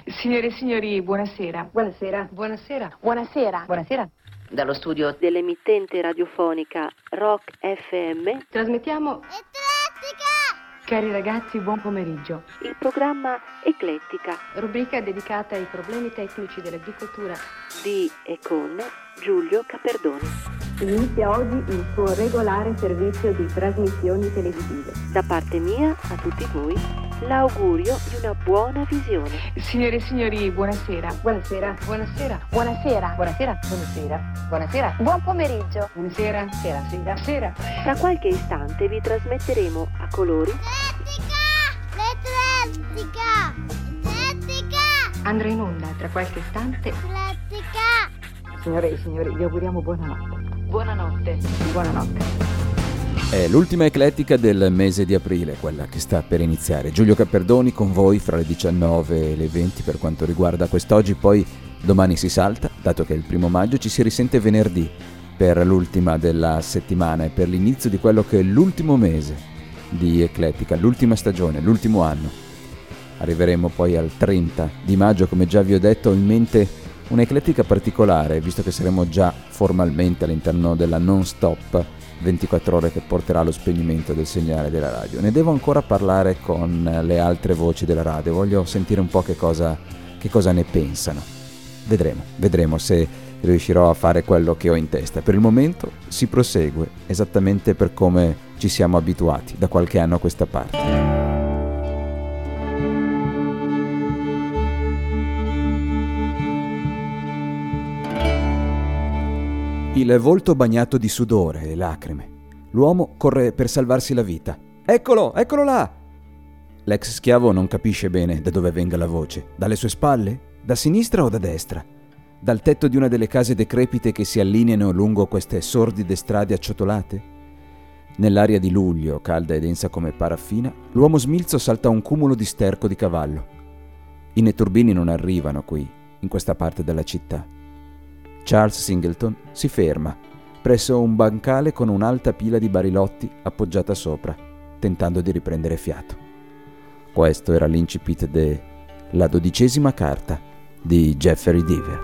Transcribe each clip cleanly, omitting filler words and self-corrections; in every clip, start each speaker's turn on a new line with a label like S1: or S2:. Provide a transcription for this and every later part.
S1: Signore e signori, buonasera.
S2: Buonasera.
S3: Buonasera.
S2: Buonasera. Buonasera.
S4: Dallo studio dell'emittente radiofonica Rock FM
S1: Trasmettiamo...
S5: Eclettica!
S1: Cari ragazzi, buon pomeriggio.
S4: il programma Eclettica
S1: Rubrica dedicata ai problemi tecnici dell'agricoltura.
S4: di e con Giulio Caperdoni.
S2: Inizia oggi il suo regolare servizio di trasmissioni televisive.
S4: Da parte mia a tutti voi l'augurio di una buona visione.
S1: Signore e signori, buonasera.
S2: Buonasera.
S3: Buonasera.
S2: Buonasera. Buonasera. Buonasera. Buonasera.
S5: Buon pomeriggio!
S2: Buonasera. Sera. Sera. Sera.
S4: Tra qualche istante vi trasmetteremo a colori
S5: L'Eclettica! L'Eclettica!
S1: Andrà in onda tra qualche istante.
S5: L'Eclettica!
S2: Signore e signori, vi auguriamo buonanotte.
S1: Buonanotte.
S2: Buonanotte.
S6: È l'ultima eclettica del mese di aprile, quella che sta per iniziare. Giulio Caperdoni con voi fra le 19 e le 20 per quanto riguarda quest'oggi, poi domani si salta, dato che è il 1 maggio, ci si risente venerdì per l'ultima della settimana e per l'inizio di quello che è l'ultimo mese di eclettica, l'ultima stagione, l'ultimo anno. Arriveremo poi al 30 di maggio, come già vi ho detto, ho in mente un'eclettica particolare, visto che saremo già formalmente all'interno della non-stop 24 ore che porterà allo spegnimento del segnale della radio. Ne devo ancora parlare con le altre voci della radio, voglio sentire un po' che cosa ne pensano. Vedremo se riuscirò a fare quello che ho in testa. Per il momento si prosegue esattamente per come ci siamo abituati da qualche anno a questa parte. Il volto bagnato di sudore e lacrime. L'uomo corre per salvarsi la vita. Eccolo là! L'ex schiavo non capisce bene da dove venga la voce. Dalle sue spalle? Da sinistra o da destra? Dal tetto di una delle case decrepite che si allineano lungo queste sordide strade acciottolate? Nell'aria di luglio, calda e densa come paraffina, l'uomo smilzo salta un cumulo di sterco di cavallo. I netturbini non arrivano qui, in questa parte della città. Charles Singleton si ferma presso un bancale con un'alta pila di barilotti appoggiata sopra, tentando di riprendere fiato. Questo era l'incipit della 12ª carta di Jeffrey Deaver.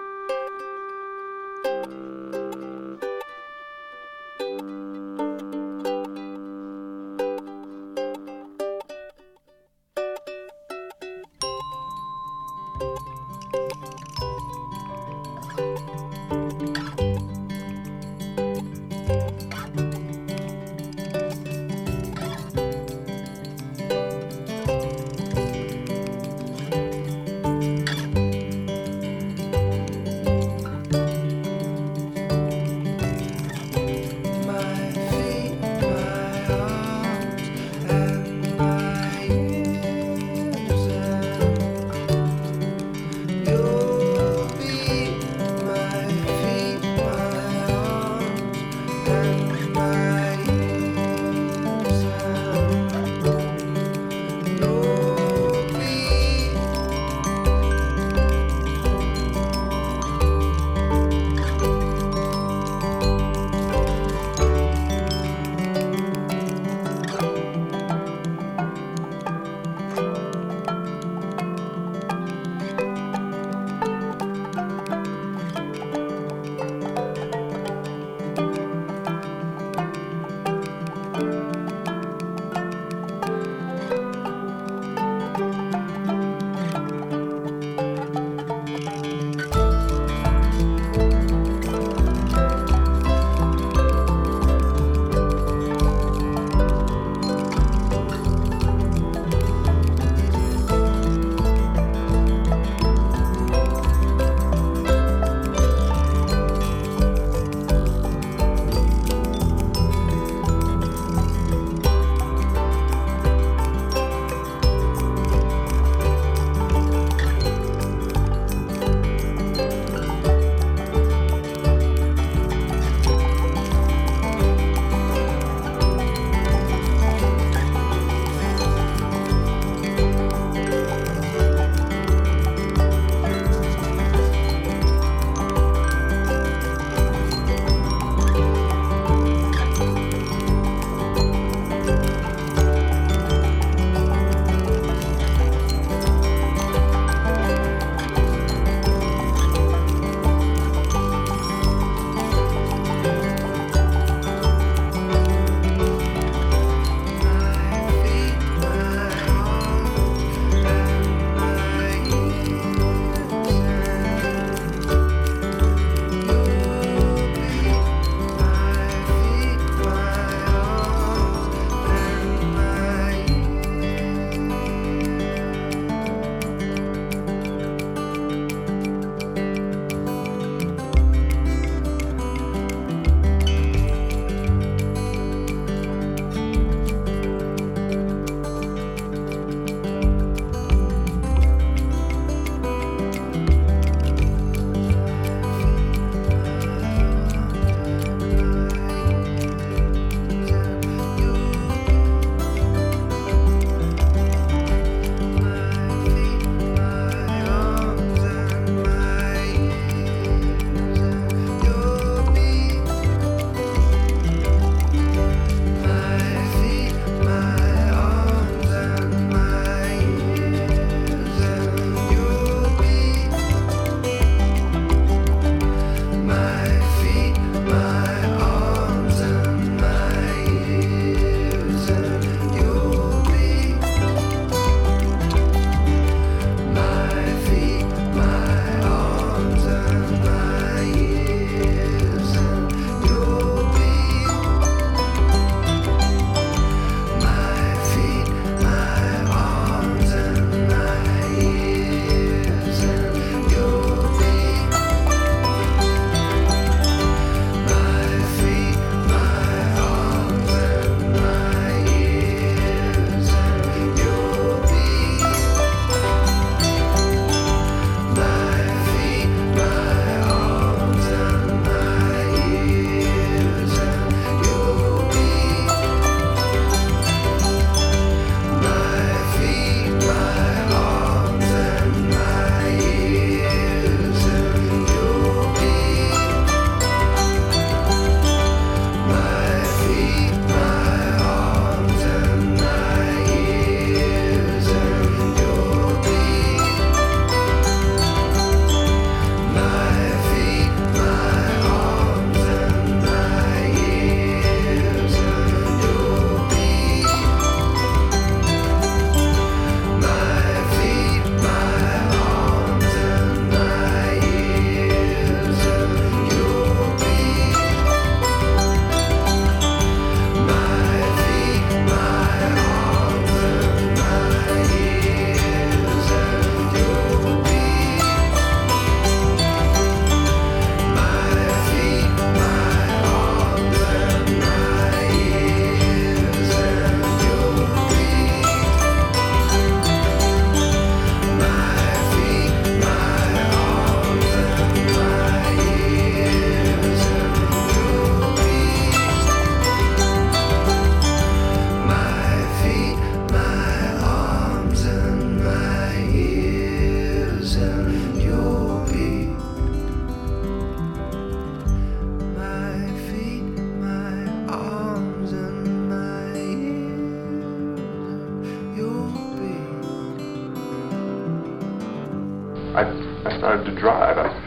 S3: I started to drive. I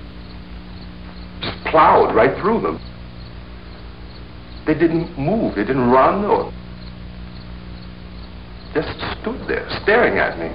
S3: just plowed right through them. They didn't move. They didn't run or just stood there staring at me.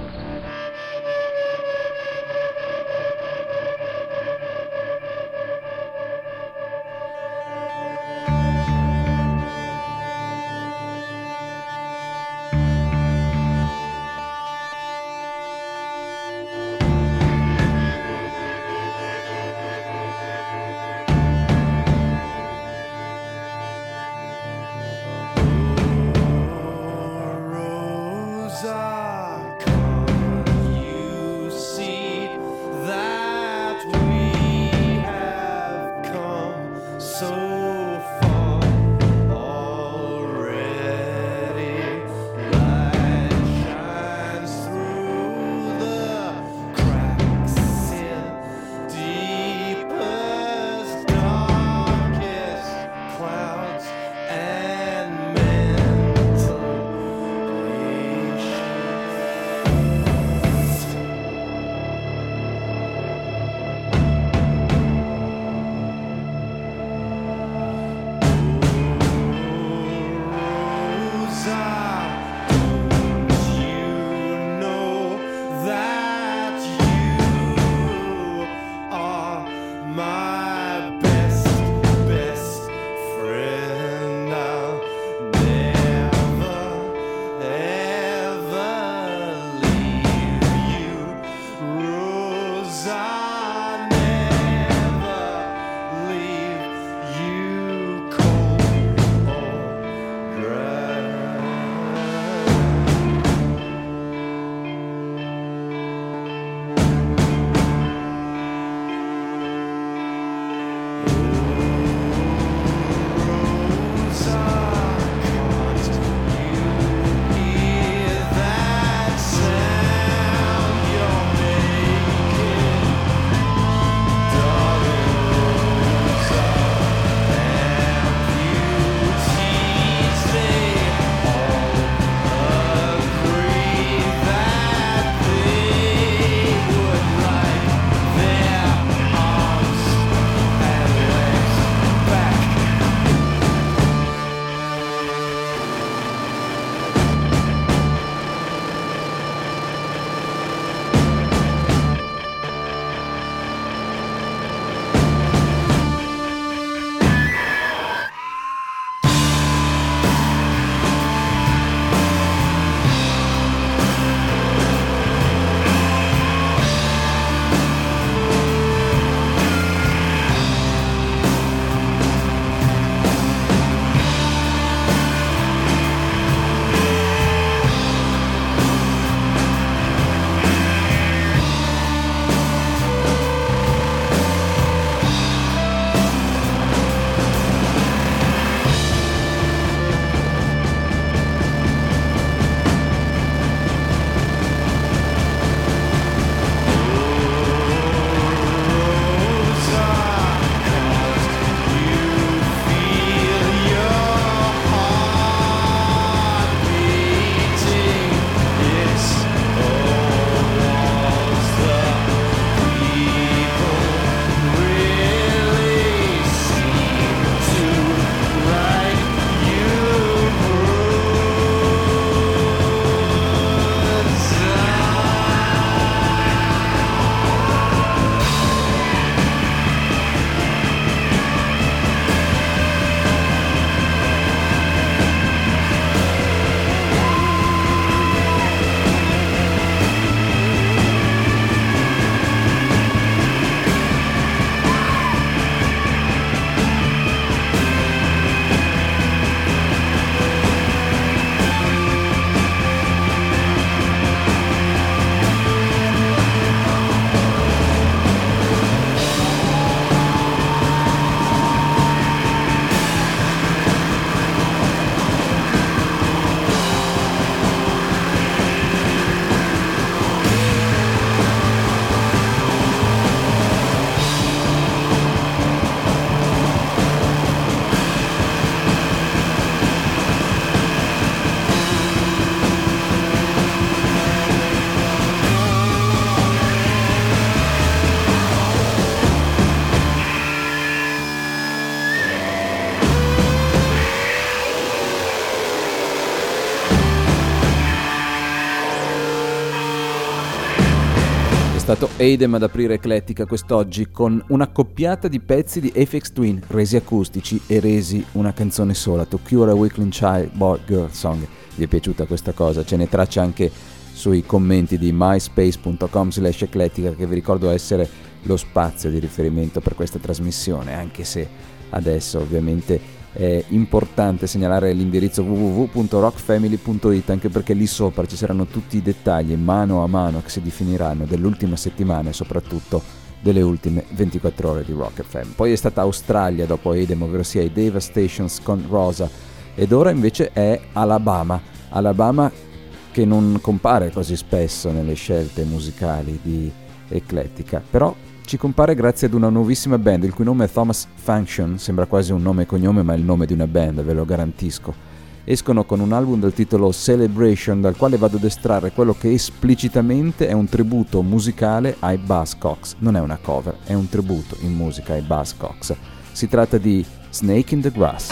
S6: arrivato Eidem ad aprire Eclettica quest'oggi con una coppiata di pezzi di Aphex Twin resi acustici e resi una canzone sola, To Cure a Weakling Child Boy Girl Song. Vi è piaciuta questa cosa? Ce ne traccia anche sui commenti di myspace.com/eclettica, che vi ricordo essere lo spazio di riferimento per questa trasmissione, anche se adesso ovviamente è importante segnalare l'indirizzo www.rockfamily.it, anche perché lì sopra ci saranno tutti i dettagli mano a mano che si definiranno dell'ultima settimana e soprattutto delle ultime 24 ore di Rock FM. Poi è stata Australia dopo Eidem, ovvero sia i Devastations con Rosa, ed ora invece è Alabama che non compare così spesso nelle scelte musicali di Eclettica, però ci compare grazie ad una nuovissima band il cui nome è Thomas Function, sembra quasi un nome e cognome ma è il nome di una band, ve lo garantisco. Escono con un album dal titolo Celebration, dal quale vado ad estrarre quello che esplicitamente è un tributo musicale ai Buzzcocks. Non è una cover, è un tributo in musica ai Buzzcocks. Si tratta di Snake in the Grass.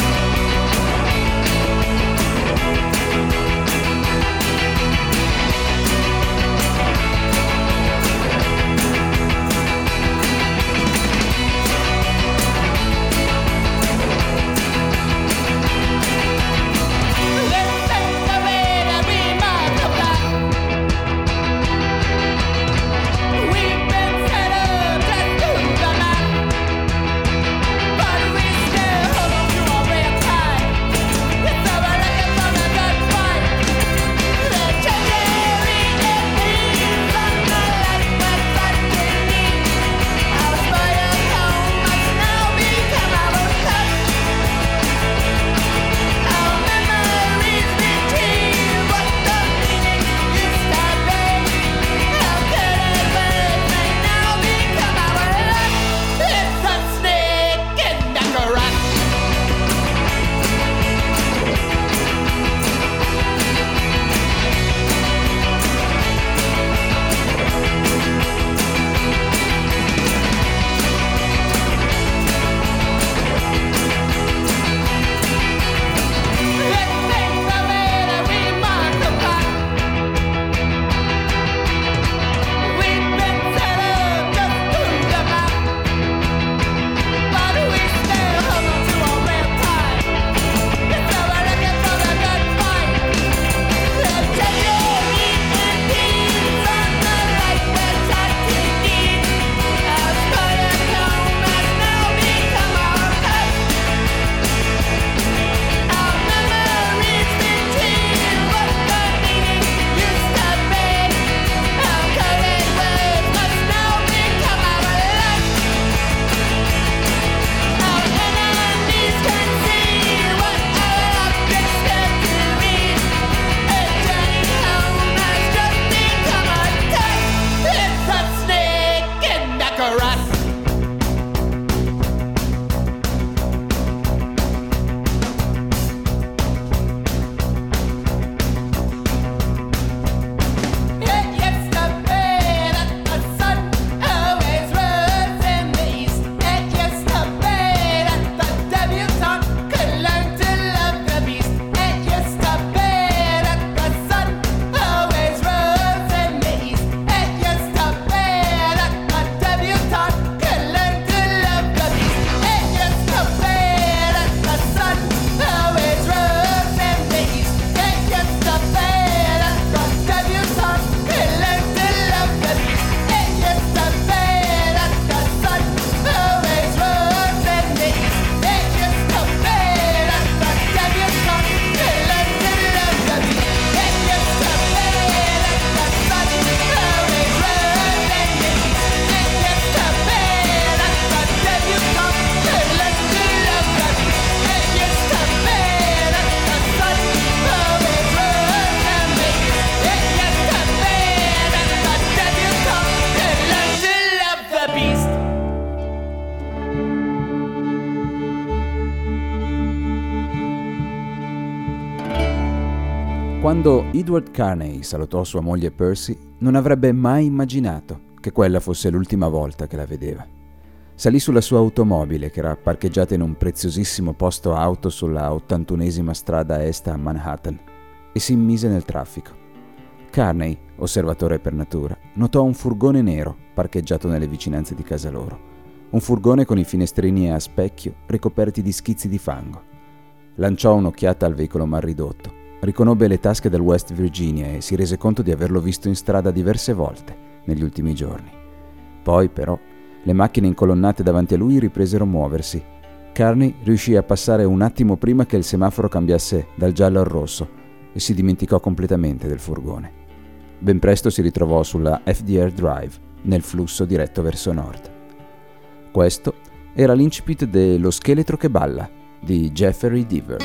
S6: Quando Edward Carney salutò sua moglie Percy, non avrebbe mai immaginato che quella fosse l'ultima volta che la vedeva. Salì sulla sua automobile, che era parcheggiata in un preziosissimo posto auto sulla 81esima strada est a Manhattan, e si immise nel traffico. Carney, osservatore per natura, notò un furgone nero parcheggiato nelle vicinanze di casa loro. Un furgone con i finestrini a specchio ricoperti di schizzi di fango. Lanciò un'occhiata al veicolo mal ridotto, riconobbe le tasche del West Virginia e si rese conto di averlo visto in strada diverse volte negli ultimi giorni. Poi, però, le macchine incolonnate davanti a lui ripresero a muoversi. Carney riuscì a passare un attimo prima che il semaforo cambiasse dal giallo al rosso e si dimenticò completamente del furgone. Ben presto si ritrovò sulla FDR Drive, nel flusso diretto verso nord. Questo era l'incipit de Lo scheletro che balla di Jeffrey Deaver.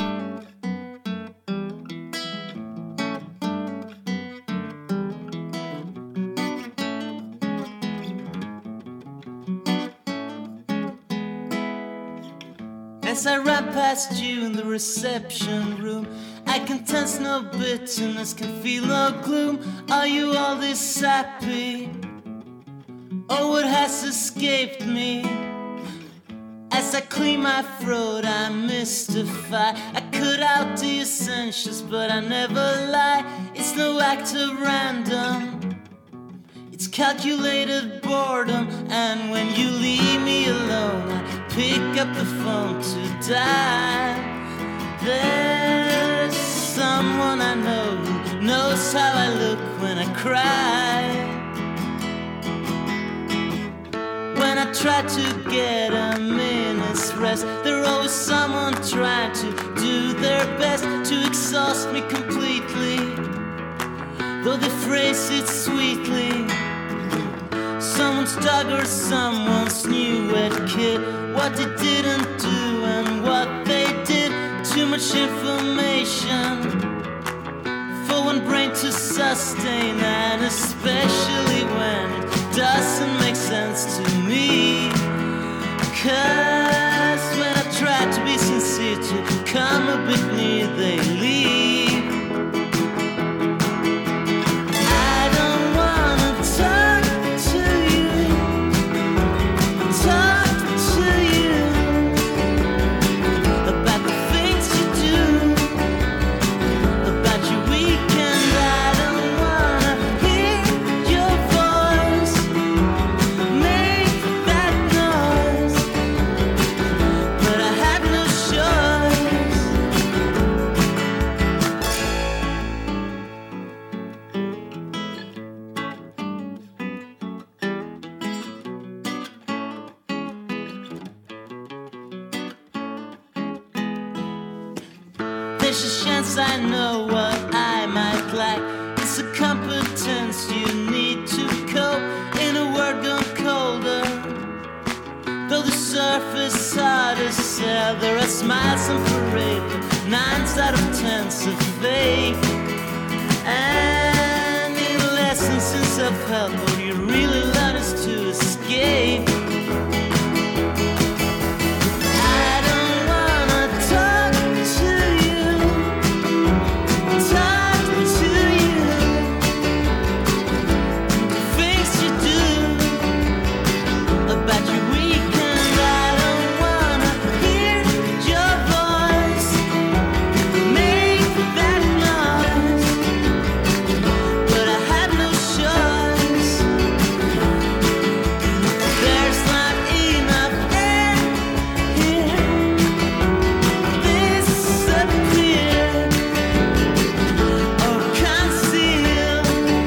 S7: As I run past you in the reception room, I can sense no bitterness, can feel no gloom. Are you all this happy? Oh, what has escaped me? As I clear my throat, I mystify. I cut out the essentials, but I never lie. It's no act of random, it's calculated boredom. And when you leave me alone, I pick up the phone to die. There's someone I know who knows how I look when I cry. When I try to get a minute's rest, there's always someone trying to do their best to exhaust me completely, though they phrase it sweetly. Someone's dog or someone's new wet kid, what they didn't do and what they did. Too much information for one brain to sustain, and especially when it doesn't make sense to me. 'Cause when I try to be sincere, to come a bit near, they leave. I don't wanna talk to you, talk to you about the things you do, about your weekend. I don't wanna hear your voice make that noise, but I have no choice. There's a chance I know what I might lack. It's a competence you need to cope in a world gone colder. Though the surface hard to sell, there are smiles and parade, 9 out of 10's of faith. And in lessons in self-help, what you really learn is to escape. I don't wanna talk to you, talk to you, the things you do about your weekend. I don't wanna hear your voice make that noise, but I have no choice. There's not enough air here, disappear or conceal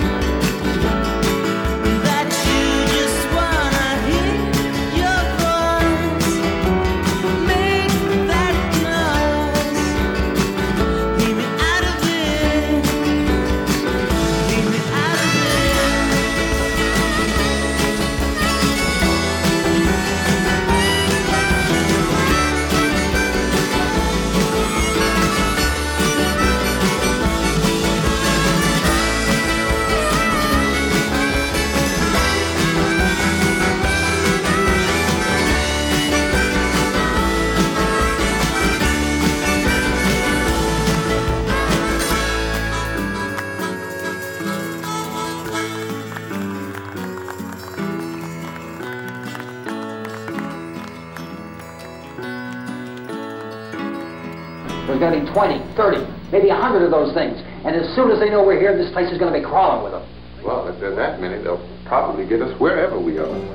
S7: that you just wanna hear your voice make that noise. Leave me out of it, leave me out of it.
S8: We're getting 20, 30, maybe 100 of those things. And as soon as they know we're here, this place is going to be crawling with them.
S3: Well, if they're that many, they'll probably get us wherever we are.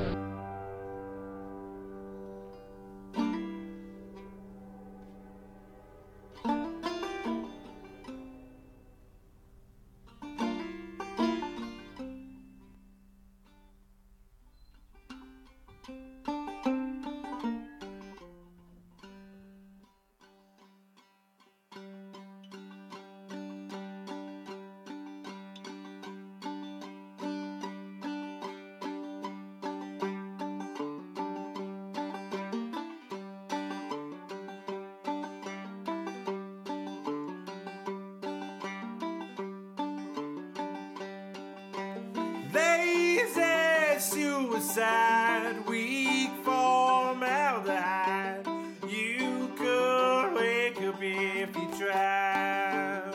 S9: Lazy suicide, weak formaldehyde. You could wake up if you tried.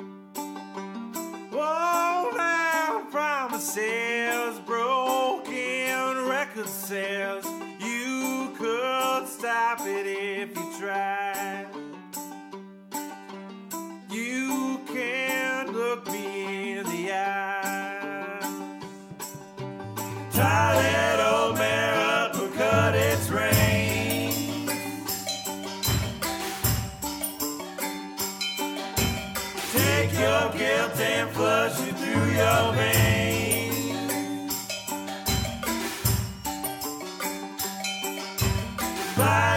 S9: Worn out promises, broken record sales. You could stop it if you tried. You can't look me in the eye. Try that old mare uppercut its reins. Take your guilt and flush it through your veins. Bye.